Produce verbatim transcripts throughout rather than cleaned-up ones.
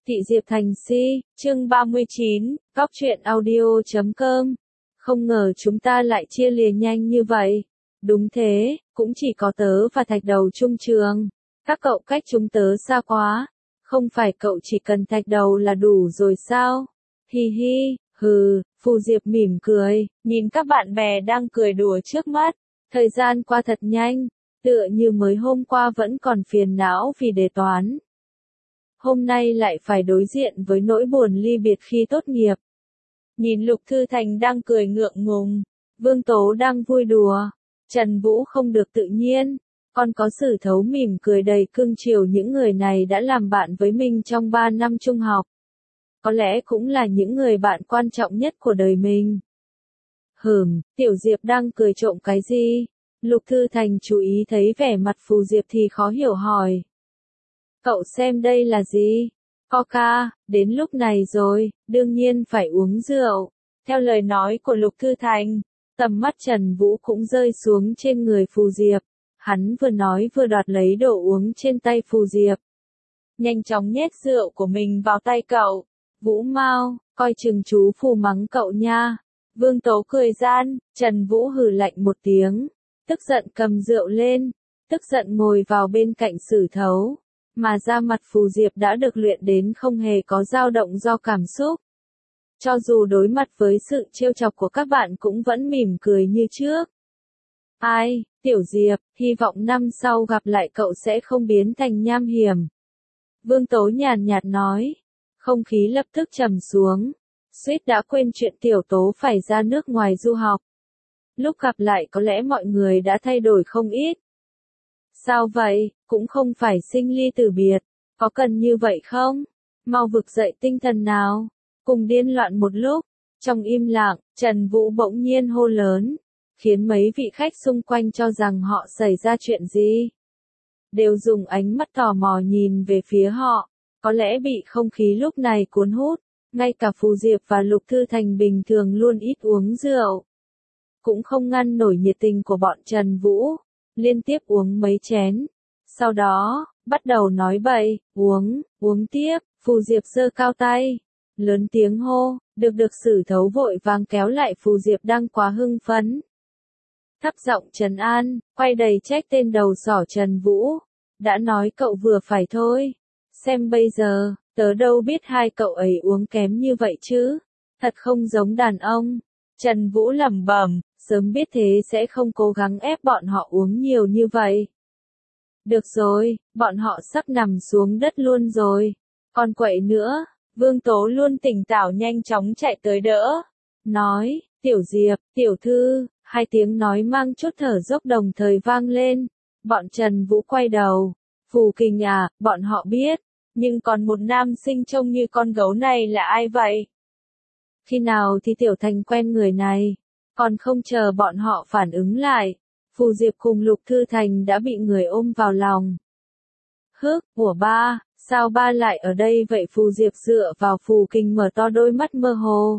Thị Diệp Thành Si, chương ba mươi chín, góc truyện audio chấm com. Không ngờ chúng ta lại chia lìa nhanh như vậy. Đúng thế, cũng chỉ có tớ và Thạch Đầu chung trường. Các cậu cách chúng tớ xa quá. Không phải cậu chỉ cần Thạch Đầu là đủ rồi sao? Hi hi, hừ, Phù Diệp mỉm cười, nhìn các bạn bè đang cười đùa trước mắt. Thời gian qua thật nhanh, tựa như mới hôm qua vẫn còn phiền não vì đề toán. Hôm nay lại phải đối diện với nỗi buồn ly biệt khi tốt nghiệp. Nhìn Lục Thư Thành đang cười ngượng ngùng, Vương Tố đang vui đùa, Trần Vũ không được tự nhiên, còn có Sử Thấu mỉm cười đầy cưng chiều những người này đã làm bạn với mình trong ba năm trung học. Có lẽ cũng là những người bạn quan trọng nhất của đời mình. Hừm, Tiểu Diệp đang cười trộm cái gì? Lục Thư Thành chú ý thấy vẻ mặt Phù Diệp thì khó hiểu hỏi. Cậu xem đây là gì? Coca, đến lúc này rồi, đương nhiên phải uống rượu. Theo lời nói của Lục Thư Thành, tầm mắt Trần Vũ cũng rơi xuống trên người Phù Diệp. Hắn vừa nói vừa đoạt lấy đồ uống trên tay Phù Diệp. Nhanh chóng nhét rượu của mình vào tay cậu. Vũ Mao, coi chừng chú Phù mắng cậu nha. Vương Tố cười gian, Trần Vũ hừ lạnh một tiếng. Tức giận cầm rượu lên, tức giận ngồi vào bên cạnh Sử Thấu. Mà da mặt Phù Diệp đã được luyện đến không hề có dao động do cảm xúc. Cho dù đối mặt với sự trêu chọc của các bạn cũng vẫn mỉm cười như trước. Ai, Tiểu Diệp, hy vọng năm sau gặp lại cậu sẽ không biến thành nham hiểm. Vương Tố nhàn nhạt nói. Không khí lập tức trầm xuống. Suýt đã quên chuyện Tiểu Tố phải ra nước ngoài du học. Lúc gặp lại có lẽ mọi người đã thay đổi không ít. Sao vậy, cũng không phải sinh ly tử biệt, có cần như vậy không? Mau vực dậy tinh thần nào, cùng điên loạn một lúc. Trong im lặng, Trần Vũ bỗng nhiên hô lớn, khiến mấy vị khách xung quanh cho rằng họ xảy ra chuyện gì. Đều dùng ánh mắt tò mò nhìn về phía họ, có lẽ bị không khí lúc này cuốn hút, ngay cả Phù Diệp và Lục Thư Thành bình thường luôn ít uống rượu. Cũng không ngăn nổi nhiệt tình của bọn Trần Vũ. Liên tiếp uống mấy chén. Sau đó, bắt đầu nói bậy, uống, uống tiếp, Phù Diệp giơ cao tay. Lớn tiếng hô, được được Sử Thấu vội vàng kéo lại Phù Diệp đang quá hưng phấn. Thấp giọng trấn an, quay đầy trách tên đầu sỏ Trần Vũ. Đã nói cậu vừa phải thôi. Xem bây giờ, tớ đâu biết hai cậu ấy uống kém như vậy chứ. Thật không giống đàn ông. Trần Vũ lẩm bẩm. Sớm biết thế sẽ không cố gắng ép bọn họ uống nhiều như vậy. Được rồi, bọn họ sắp nằm xuống đất luôn rồi. Còn quậy nữa, Vương Tố luôn tỉnh táo nhanh chóng chạy tới đỡ. Nói, Tiểu Diệp, Tiểu Thư, hai tiếng nói mang chút thở dốc đồng thời vang lên. Bọn Trần Vũ quay đầu. Phù Kình à, bọn họ biết. Nhưng còn một nam sinh trông như con gấu này là ai vậy? Khi nào thì Tiểu Thành quen người này? Còn không chờ bọn họ phản ứng lại, Phù Diệp cùng Lục Thư Thành đã bị người ôm vào lòng. Hức, của ba, sao ba lại ở đây vậy? Phù Diệp dựa vào Phù Kình mở to đôi mắt mơ hồ.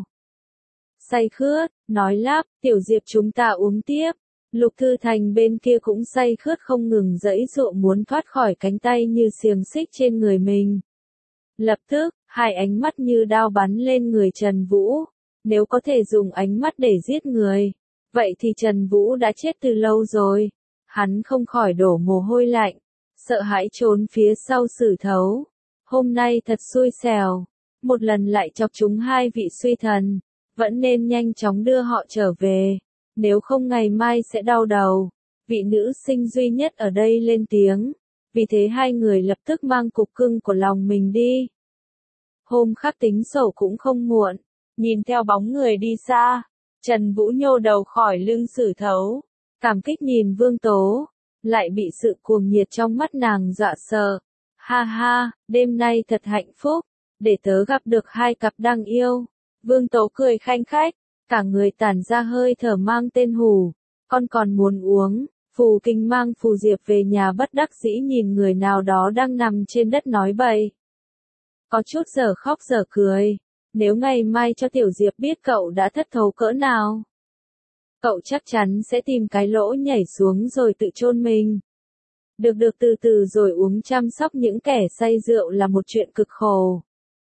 Say khướt, nói lắp, Tiểu Diệp chúng ta uống tiếp. Lục Thư Thành bên kia cũng say khướt không ngừng giãy giụa muốn thoát khỏi cánh tay như xiềng xích trên người mình. Lập tức, hai ánh mắt như đao bắn lên người Trần Vũ. Nếu có thể dùng ánh mắt để giết người, vậy thì Trần Vũ đã chết từ lâu rồi. Hắn không khỏi đổ mồ hôi lạnh, sợ hãi trốn phía sau Sử Thấu. Hôm nay thật xui xẻo, một lần lại chọc chúng hai vị suy thần, vẫn nên nhanh chóng đưa họ trở về, nếu không ngày mai sẽ đau đầu. Vị nữ sinh duy nhất ở đây lên tiếng, vì thế hai người lập tức mang cục cưng của lòng mình đi. Hôm khác tính sổ cũng không muộn. Nhìn theo bóng người đi xa, Trần Vũ nhô đầu khỏi lưng Sử Thấu, cảm kích nhìn Vương Tố, lại bị sự cuồng nhiệt trong mắt nàng dọa sợ. Ha ha, đêm nay thật hạnh phúc, để tớ gặp được hai cặp đang yêu. Vương Tố cười khanh khách, cả người tản ra hơi thở mang tên hủ, con còn muốn uống. Phù Kình mang Phù Diệp về nhà bất đắc dĩ nhìn người nào đó đang nằm trên đất nói bậy. Có chút giờ khóc giờ cười. Nếu ngày mai cho Tiểu Diệp biết cậu đã thất thố cỡ nào, cậu chắc chắn sẽ tìm cái lỗ nhảy xuống rồi tự chôn mình. Được được từ từ rồi uống chăm sóc những kẻ say rượu là một chuyện cực khổ.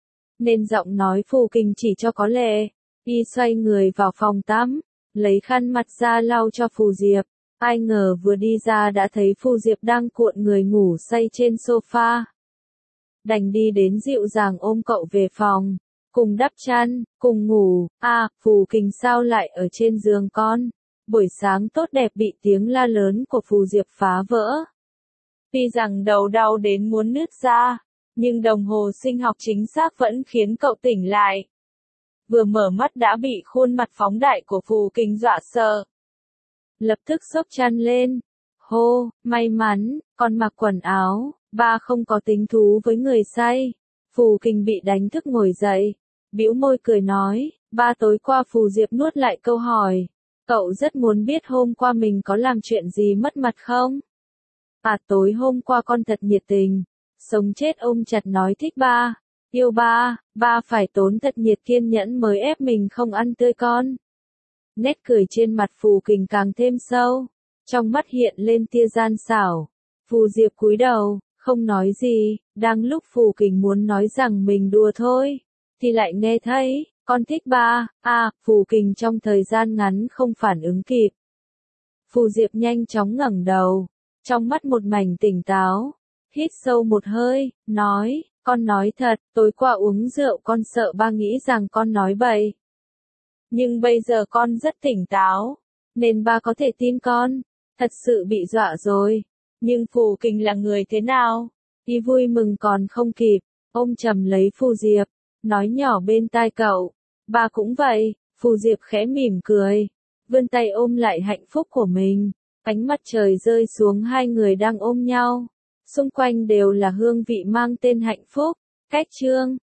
nên giọng nói Phù Kình chỉ cho có lệ. Y xoay người vào phòng tắm, lấy khăn mặt ra lau cho Phù Diệp. Ai ngờ vừa đi ra đã thấy Phù Diệp đang cuộn người ngủ say trên sofa. Đành đi đến dịu dàng ôm cậu về phòng, cùng đắp chăn, cùng ngủ. À, Phù Kình sao lại ở trên giường con? Buổi sáng tốt đẹp bị tiếng la lớn của Phù Diệp phá vỡ. Tuy rằng đầu đau đến muốn nứt ra, nhưng đồng hồ sinh học chính xác vẫn khiến cậu tỉnh lại. Vừa mở mắt đã bị khuôn mặt phóng đại của Phù Kình dọa sợ. Lập tức xốc chăn lên. Hô, may mắn, con mặc quần áo, ba không có tính thú với người say. Phù Kình bị đánh thức ngồi dậy, bĩu môi cười nói, ba tối qua. Phù Diệp nuốt lại câu hỏi. Cậu rất muốn biết hôm qua mình có làm chuyện gì mất mặt không? À, tối hôm qua con thật nhiệt tình, sống chết ôm chặt nói thích ba, yêu ba, ba phải tốn thật nhiệt kiên nhẫn mới ép mình không ăn tươi con. Nét cười trên mặt Phù Kình càng thêm sâu, trong mắt hiện lên tia gian xảo. Phù Diệp cúi đầu, không nói gì. Đang lúc Phù Kình muốn nói rằng mình đùa thôi, thì lại nghe thấy, con thích ba. À, Phù Kình trong thời gian ngắn không phản ứng kịp. Phù Diệp nhanh chóng ngẩng đầu, trong mắt một mảnh tỉnh táo, hít sâu một hơi, nói, con nói thật, tối qua uống rượu con sợ ba nghĩ rằng con nói bậy. Nhưng bây giờ con rất tỉnh táo, nên ba có thể tin con. Thật sự bị dọa rồi. Nhưng Phù Kình là người thế nào? Y vui mừng còn không kịp, ôm chầm lấy Phù Diệp, nói nhỏ bên tai cậu, ba cũng vậy. Phù Diệp khẽ mỉm cười, vươn tay ôm lại hạnh phúc của mình. Ánh mặt trời rơi xuống hai người đang ôm nhau, xung quanh đều là hương vị mang tên hạnh phúc. Cách chương